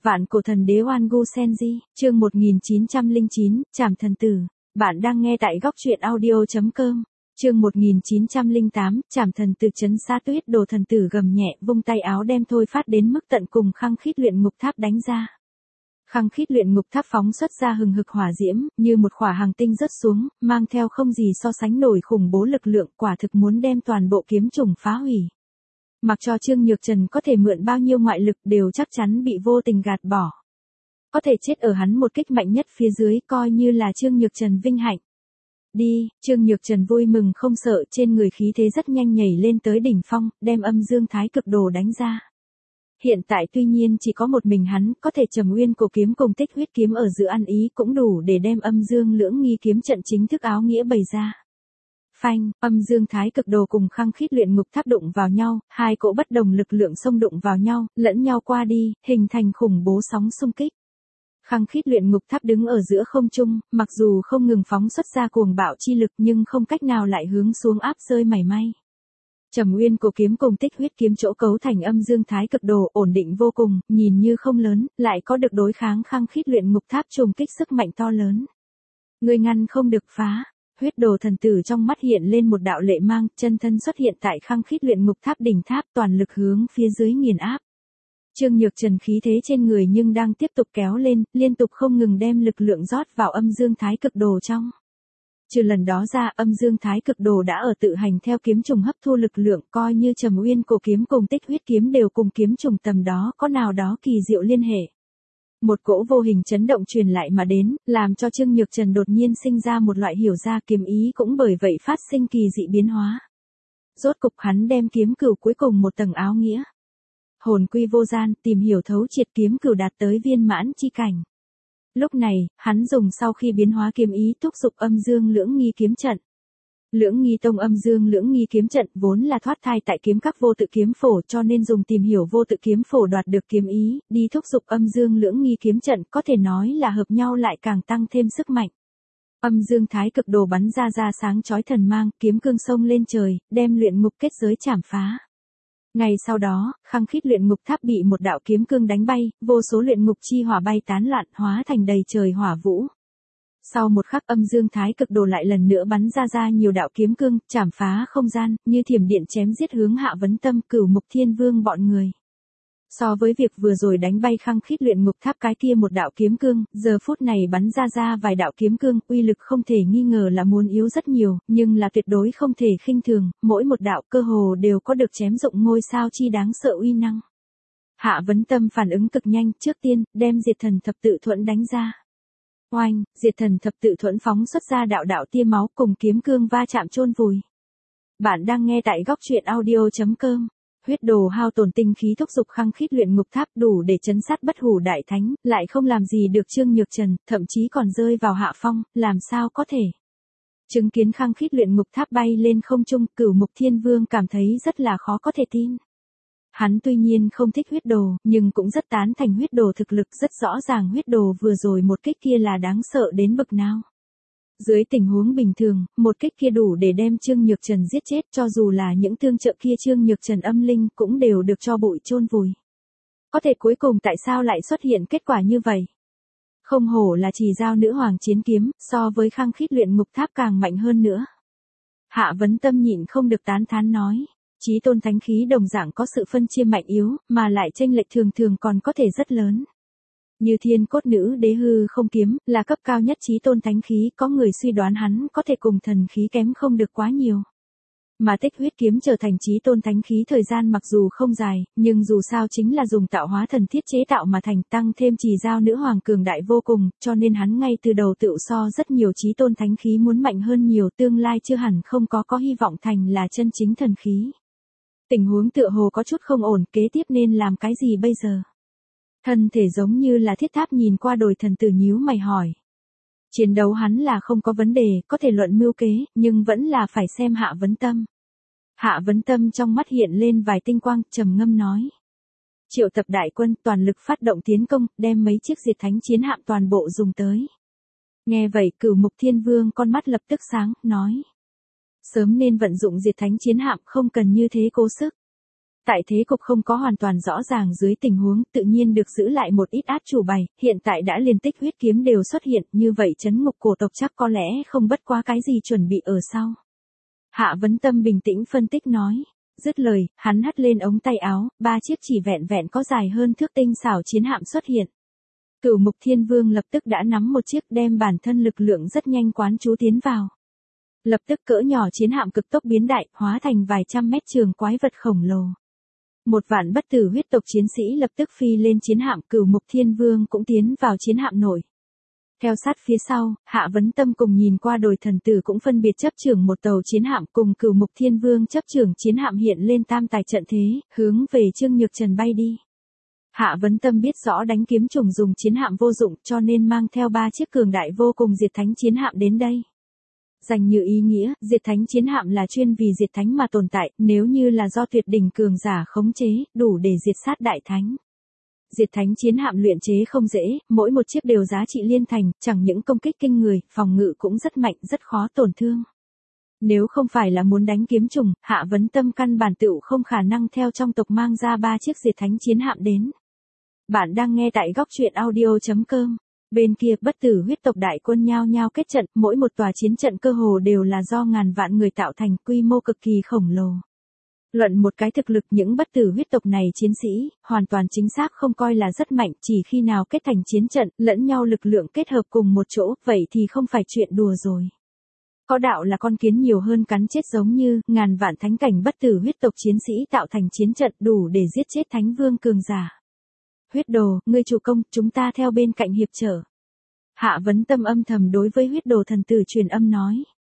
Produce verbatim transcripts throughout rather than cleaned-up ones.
Vạn cổ thần đế Oan Gu Senji, chương một nghìn chín trăm lẻ chín, Trảm thần tử. Bạn đang nghe tại góc truyện audio chấm com. Chương một nghìn chín trăm lẻ tám, Trảm thần tử chấn sát tuyết đồ thần tử gầm nhẹ, vung tay áo đem thôi phát đến mức tận cùng khăng khít luyện ngục tháp đánh ra. Khăng khít luyện ngục tháp phóng xuất ra hừng hực hỏa diễm, như một khỏa hàng tinh rớt xuống, mang theo không gì so sánh nổi khủng bố lực lượng, quả thực muốn đem toàn bộ kiếm trùng phá hủy. Mặc cho Trương Nhược Trần có thể mượn bao nhiêu ngoại lực đều chắc chắn bị vô tình gạt bỏ. Có thể chết ở hắn một kích mạnh nhất phía dưới coi như là Trương Nhược Trần vinh hạnh. Đi, Trương Nhược Trần vui mừng không sợ, trên người khí thế rất nhanh nhảy lên tới đỉnh phong, đem âm dương thái cực đồ đánh ra. Hiện tại tuy nhiên chỉ có một mình hắn, có thể Trầm Nguyên cổ kiếm cùng Tích huyết kiếm ở giữa ăn ý cũng đủ để đem âm dương lưỡng nghi kiếm trận chính thức áo nghĩa bày ra. Phanh, âm dương thái cực đồ cùng khăng khít luyện ngục tháp đụng vào nhau, hai cỗ bất đồng lực lượng xông đụng vào nhau, lẫn nhau qua đi, hình thành khủng bố sóng xung kích. Khăng khít luyện ngục tháp đứng ở giữa không trung, mặc dù không ngừng phóng xuất ra cuồng bạo chi lực nhưng không cách nào lại hướng xuống áp rơi mảy may. Trầm Nguyên cổ kiếm cùng Tích huyết kiếm chỗ cấu thành âm dương thái cực đồ ổn định vô cùng, nhìn như không lớn, lại có được đối kháng khăng khít luyện ngục tháp trùng kích sức mạnh to lớn. Người ngăn không được phá. Huyết đồ thần tử trong mắt hiện lên một đạo lệ mang, chân thân xuất hiện tại khăng khít luyện ngục tháp đỉnh tháp, toàn lực hướng phía dưới nghiền áp. Trương Nhược Trần khí thế trên người nhưng đang tiếp tục kéo lên, liên tục không ngừng đem lực lượng rót vào âm dương thái cực đồ trong. Trừ lần đó ra, âm dương thái cực đồ đã ở tự hành theo kiếm trùng hấp thu lực lượng, coi như Trầm Nguyên cổ kiếm cùng Tích huyết kiếm đều cùng kiếm trùng tầm đó có nào đó kỳ diệu liên hệ. Một cỗ vô hình chấn động truyền lại mà đến, làm cho Trương Nhược Trần đột nhiên sinh ra một loại hiểu ra kiếm ý cũng bởi vậy phát sinh kỳ dị biến hóa. Rốt cục hắn đem kiếm cửu cuối cùng một tầng áo nghĩa. Hồn quy vô gian, tìm hiểu thấu triệt kiếm cửu đạt tới viên mãn chi cảnh. Lúc này, hắn dùng sau khi biến hóa kiếm ý thúc giục âm dương lưỡng nghi kiếm trận. Lưỡng nghi tông âm dương lưỡng nghi kiếm trận vốn là thoát thai tại kiếm các vô tự kiếm phổ, cho nên dùng tìm hiểu vô tự kiếm phổ đoạt được kiếm ý, đi thúc giục âm dương lưỡng nghi kiếm trận, có thể nói là hợp nhau lại càng tăng thêm sức mạnh. Âm dương thái cực đồ bắn ra ra sáng chói thần mang, kiếm cương sông lên trời, đem luyện ngục kết giới chảm phá. Ngày sau đó, khăng khít luyện ngục tháp bị một đạo kiếm cương đánh bay, vô số luyện ngục chi hỏa bay tán loạn, hóa thành đầy trời hỏa vũ. Sau một khắc âm dương thái cực đồ lại lần nữa bắn ra ra nhiều đạo kiếm cương, chảm phá không gian, như thiểm điện chém giết hướng Hạ Vấn Tâm, Cửu Mục Thiên Vương bọn người. So với việc vừa rồi đánh bay khăng khít luyện ngục tháp cái kia một đạo kiếm cương, giờ phút này bắn ra ra vài đạo kiếm cương, uy lực không thể nghi ngờ là muốn yếu rất nhiều, nhưng là tuyệt đối không thể khinh thường, mỗi một đạo cơ hồ đều có được chém dụng ngôi sao chi đáng sợ uy năng. Hạ Vấn Tâm phản ứng cực nhanh, trước tiên, đem diệt thần thập tự thuẫn đánh ra. Oanh, diệt thần thập tự thuẫn phóng xuất ra đạo đạo tia máu cùng kiếm cương va chạm chôn vùi. Bạn đang nghe tại góc truyện audio chấm com. Huyết đồ hao tổn tinh khí thúc giục khăng khít luyện ngục tháp đủ để chấn sát bất hủ đại thánh, lại không làm gì được Trương Nhược Trần, thậm chí còn rơi vào hạ phong, làm sao có thể. Chứng kiến khăng khít luyện ngục tháp bay lên không trung, Cửu Mục Thiên Vương cảm thấy rất là khó có thể tin. Hắn tuy nhiên không thích huyết đồ, nhưng cũng rất tán thành huyết đồ thực lực, rất rõ ràng huyết đồ vừa rồi một kích kia là đáng sợ đến bậc nào. Dưới tình huống bình thường, một kích kia đủ để đem Trương Nhược Trần giết chết, cho dù là những tương trợ kia Trương Nhược Trần âm linh cũng đều được cho bụi chôn vùi. Có thể cuối cùng tại sao lại xuất hiện kết quả như vậy? Không hổ là Trì Dao nữ hoàng chiến kiếm, so với khăng khít luyện ngục tháp càng mạnh hơn nữa. Hạ Vấn Tâm nhịn không được tán thán nói. Chí tôn thánh khí đồng dạng có sự phân chia mạnh yếu, mà lại chênh lệch thường thường còn có thể rất lớn. Như Thiên Cốt Nữ Đế hư không kiếm, là cấp cao nhất chí tôn thánh khí, có người suy đoán hắn có thể cùng thần khí kém không được quá nhiều. Mà Tích huyết kiếm trở thành chí tôn thánh khí thời gian mặc dù không dài, nhưng dù sao chính là dùng tạo hóa thần thiết chế tạo mà thành, tăng thêm Trì Dao nữ hoàng cường đại vô cùng, cho nên hắn ngay từ đầu tựu so rất nhiều chí tôn thánh khí muốn mạnh hơn nhiều, tương lai chưa hẳn không có có hy vọng thành là chân chính thần khí. Tình huống tựa hồ có chút không ổn, kế tiếp nên làm cái gì bây giờ? Thân thể giống như là thiết tháp nhìn qua đồi thần tử nhíu mày hỏi. Chiến đấu hắn là không có vấn đề, có thể luận mưu kế, nhưng vẫn là phải xem Hạ Vấn Tâm. Hạ Vấn Tâm trong mắt hiện lên vài tinh quang, trầm ngâm nói. Triệu tập đại quân toàn lực phát động tiến công, đem mấy chiếc diệt thánh chiến hạm toàn bộ dùng tới. Nghe vậy Cửu Mục Thiên Vương con mắt lập tức sáng, nói. Sớm nên vận dụng diệt thánh chiến hạm, không cần như thế cố sức. Tại thế cục không có hoàn toàn rõ ràng dưới tình huống tự nhiên được giữ lại một ít át chủ bài, hiện tại đã liên tích huyết kiếm đều xuất hiện, như vậy trấn ngục cổ tộc chắc có lẽ không bất quá cái gì chuẩn bị ở sau. Hạ Vấn Tâm bình tĩnh phân tích nói. Dứt lời, hắn hất lên ống tay áo, ba chiếc chỉ vẹn vẹn có dài hơn thước tinh xảo chiến hạm xuất hiện. Cửu Mục Thiên Vương lập tức đã nắm một chiếc đem bản thân lực lượng rất nhanh quán chú tiến vào. Lập tức cỡ nhỏ chiến hạm cực tốc biến đại, hóa thành vài trăm mét trường quái vật khổng lồ. Một vạn bất tử huyết tộc chiến sĩ lập tức phi lên chiến hạm, Cửu Mục Thiên Vương cũng tiến vào chiến hạm nổi. Theo sát phía sau, Hạ Vấn Tâm cùng nhìn qua đồi thần tử cũng phân biệt chấp trưởng một tàu chiến hạm cùng Cửu Mục Thiên Vương chấp trưởng chiến hạm hiện lên tam tài trận thế, hướng về Trương Nhược Trần bay đi. Hạ Vấn Tâm biết rõ đánh kiếm trùng dùng chiến hạm vô dụng cho nên mang theo ba chiếc cường đại vô cùng diệt thánh chiến hạm đến đây. Dành như ý nghĩa, diệt thánh chiến hạm là chuyên vì diệt thánh mà tồn tại, nếu như là do tuyệt đỉnh cường giả khống chế, đủ để diệt sát đại thánh. Diệt thánh chiến hạm luyện chế không dễ, mỗi một chiếc đều giá trị liên thành, chẳng những công kích kinh người, phòng ngự cũng rất mạnh, rất khó tổn thương. Nếu không phải là muốn đánh kiếm trùng, Hạ Vấn Tâm căn bản tựu không khả năng theo trong tộc mang ra ba chiếc diệt thánh chiến hạm đến. Bạn đang nghe tại góc truyện audio chấm com. Bên kia bất tử huyết tộc đại quân nhao nhao kết trận, mỗi một tòa chiến trận cơ hồ đều là do ngàn vạn người tạo thành, quy mô cực kỳ khổng lồ. Luận một cái thực lực những bất tử huyết tộc này chiến sĩ, hoàn toàn chính xác không coi là rất mạnh, chỉ khi nào kết thành chiến trận, lẫn nhau lực lượng kết hợp cùng một chỗ, vậy thì không phải chuyện đùa rồi. Có đạo là con kiến nhiều hơn cắn chết giống như, ngàn vạn thánh cảnh bất tử huyết tộc chiến sĩ tạo thành chiến trận đủ để giết chết thánh vương cường giả. Huyết đồ, ngươi chủ công, chúng ta theo bên cạnh hiệp trở. Hạ Vấn Tâm âm thầm đối với huyết đồ thần tử truyền âm nói.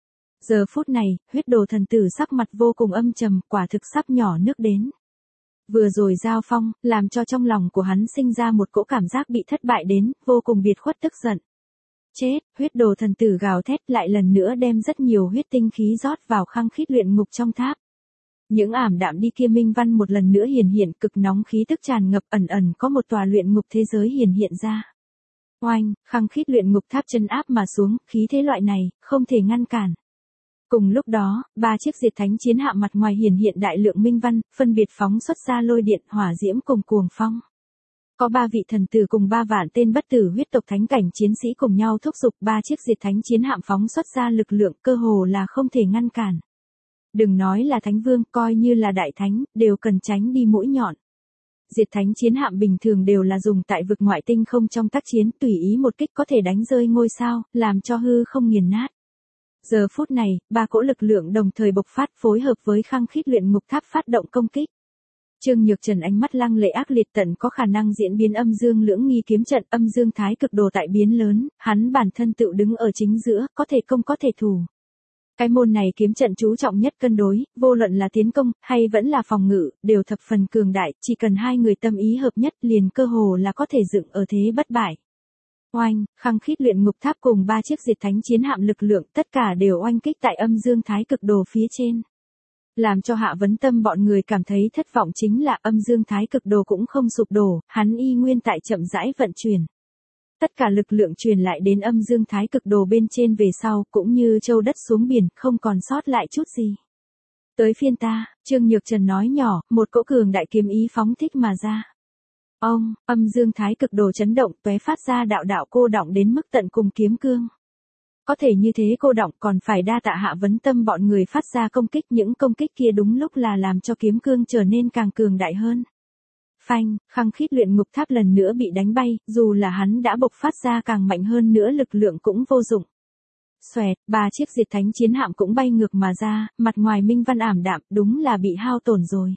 Giờ phút này, huyết đồ thần tử sắc mặt vô cùng âm trầm, quả thực sắp nhỏ nước đến. Vừa rồi giao phong, làm cho trong lòng của hắn sinh ra một cỗ cảm giác bị thất bại đến, vô cùng biệt khuất tức giận. Chết, huyết đồ thần tử gào thét lại lần nữa đem rất nhiều huyết tinh khí rót vào khăng khít luyện ngục trong tháp. Những ảm đạm đi kia minh văn một lần nữa hiển hiện, cực nóng khí tức tràn ngập, ẩn ẩn có một tòa luyện ngục thế giới hiển hiện ra. Oanh, khăng khít luyện ngục tháp chân áp mà xuống, khí thế loại này, không thể ngăn cản. Cùng lúc đó, ba chiếc diệt thánh chiến hạm mặt ngoài hiển hiện đại lượng minh văn, phân biệt phóng xuất ra lôi điện, hỏa diễm cùng cuồng phong. Có ba vị thần tử cùng ba vạn tên bất tử huyết tộc thánh cảnh chiến sĩ cùng nhau thúc giục ba chiếc diệt thánh chiến hạm phóng xuất ra lực lượng cơ hồ là không thể ngăn cản. Đừng nói là thánh vương, coi như là đại thánh, đều cần tránh đi mũi nhọn. Diệt thánh chiến hạm bình thường đều là dùng tại vực ngoại tinh không trong tác chiến, tùy ý một kích có thể đánh rơi ngôi sao, làm cho hư không nghiền nát. Giờ phút này, ba cỗ lực lượng đồng thời bộc phát phối hợp với khăng khít luyện ngục tháp phát động công kích. Trương Nhược Trần ánh mắt lăng lệ ác liệt tận có khả năng diễn biến âm dương lưỡng nghi kiếm trận, âm dương thái cực đồ tại biến lớn, hắn bản thân tự đứng ở chính giữa, có thể công có thể thủ. Cái môn này kiếm trận chú trọng nhất cân đối, vô luận là tiến công, hay vẫn là phòng ngự, đều thập phần cường đại, chỉ cần hai người tâm ý hợp nhất liền cơ hồ là có thể dựng ở thế bất bại. Oanh, khăng khít luyện ngục tháp cùng ba chiếc diệt thánh chiến hạm lực lượng tất cả đều oanh kích tại âm dương thái cực đồ phía trên. Làm cho Hạ Vấn Tâm bọn người cảm thấy thất vọng chính là âm dương thái cực đồ cũng không sụp đổ, hắn y nguyên tại chậm rãi vận chuyển. Tất cả lực lượng truyền lại đến âm dương thái cực đồ bên trên về sau, cũng như châu đất xuống biển, không còn sót lại chút gì. Tới phiên ta, Trương Nhược Trần nói nhỏ, một cỗ cường đại kiếm ý phóng thích mà ra. Ông, âm dương thái cực đồ chấn động, tóe phát ra đạo đạo cô đọng đến mức tận cùng kiếm cương. Có thể như thế cô đọng còn phải đa tạ Hạ Vấn Tâm bọn người phát ra công kích, những công kích kia đúng lúc là làm cho kiếm cương trở nên càng cường đại hơn. Phanh, khăng khít luyện ngục tháp lần nữa bị đánh bay, dù là hắn đã bộc phát ra càng mạnh hơn nữa lực lượng cũng vô dụng. Xoẹt, ba chiếc diệt thánh chiến hạm cũng bay ngược mà ra, mặt ngoài minh văn ảm đạm, đúng là bị hao tổn rồi.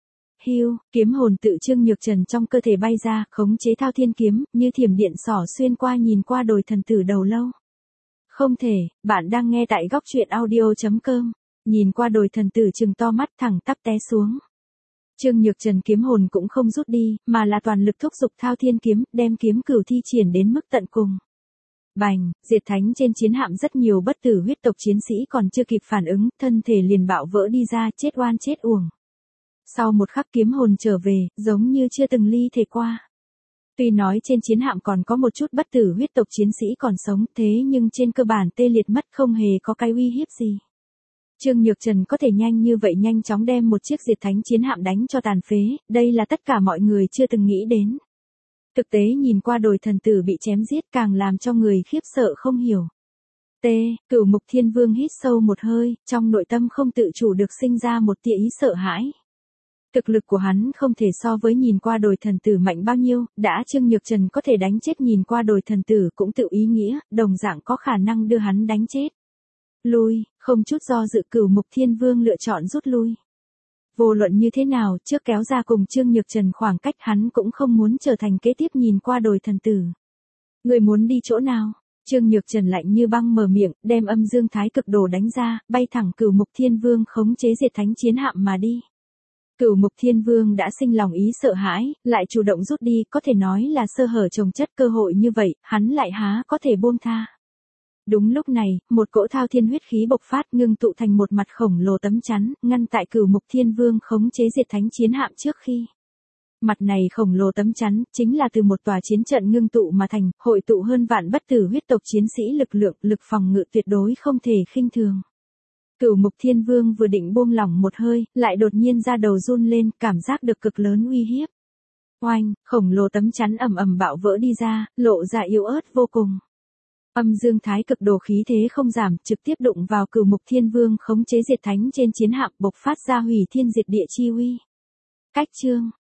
Hiu, kiếm hồn tự Trương Nhược Trần trong cơ thể bay ra, khống chế thao thiên kiếm, như thiểm điện xỏ xuyên qua nhìn qua đồi thần tử đầu lâu. Không thể, bạn đang nghe tại góc truyện audio chấm com, nhìn qua đồi thần tử trừng to mắt thẳng tắp té xuống. Trương Nhược Trần kiếm hồn cũng không rút đi, mà là toàn lực thúc giục thao thiên kiếm, đem kiếm cửu thi triển đến mức tận cùng. Bành, diệt thánh trên chiến hạm rất nhiều bất tử huyết tộc chiến sĩ còn chưa kịp phản ứng, thân thể liền bạo vỡ đi ra, chết oan chết uổng. Sau một khắc kiếm hồn trở về, giống như chưa từng ly thể qua. Tuy nói trên chiến hạm còn có một chút bất tử huyết tộc chiến sĩ còn sống, thế nhưng trên cơ bản tê liệt mất, không hề có cái uy hiếp gì. Trương Nhược Trần có thể nhanh như vậy nhanh chóng đem một chiếc diệt thánh chiến hạm đánh cho tàn phế, đây là tất cả mọi người chưa từng nghĩ đến. Thực tế nhìn qua đồi thần tử bị chém giết càng làm cho người khiếp sợ không hiểu. T. Cửu Mục Thiên Vương hít sâu một hơi, trong nội tâm không tự chủ được sinh ra một tia ý sợ hãi. Thực lực của hắn không thể so với nhìn qua đồi thần tử mạnh bao nhiêu, đã Trương Nhược Trần có thể đánh chết nhìn qua đồi thần tử cũng tự ý nghĩa, đồng dạng có khả năng đưa hắn đánh chết. Lui, không chút do dự Cửu Mục Thiên Vương lựa chọn rút lui. Vô luận như thế nào, trước kéo ra cùng Trương Nhược Trần khoảng cách hắn cũng không muốn trở thành kế tiếp nhìn qua đồi thần tử. Người muốn đi chỗ nào? Trương Nhược Trần lạnh như băng mở miệng, đem âm dương thái cực đồ đánh ra, bay thẳng Cửu Mục Thiên Vương khống chế diệt thánh chiến hạm mà đi. Cửu Mục Thiên Vương đã sinh lòng ý sợ hãi, lại chủ động rút đi, có thể nói là sơ hở chồng chất cơ hội như vậy, hắn lại há có thể buông tha. Đúng lúc này, một cỗ thao thiên huyết khí bộc phát ngưng tụ thành một mặt khổng lồ tấm chắn, ngăn tại Cửu Mục Thiên Vương khống chế diệt thánh chiến hạm trước khi. Mặt này khổng lồ tấm chắn, chính là từ một tòa chiến trận ngưng tụ mà thành, hội tụ hơn vạn bất tử huyết tộc chiến sĩ lực lượng, lực phòng ngự tuyệt đối không thể khinh thường. Cửu Mục Thiên Vương vừa định buông lỏng một hơi, lại đột nhiên ra đầu run lên, cảm giác được cực lớn uy hiếp. Oanh, khổng lồ tấm chắn ầm ầm bạo vỡ đi ra, lộ ra yếu ớt vô cùng. Âm dương thái cực đồ khí thế không giảm, trực tiếp đụng vào Cửu Mục Thiên Vương khống chế diệt thánh trên chiến hạm, bộc phát ra hủy thiên diệt địa chi uy. Cách chương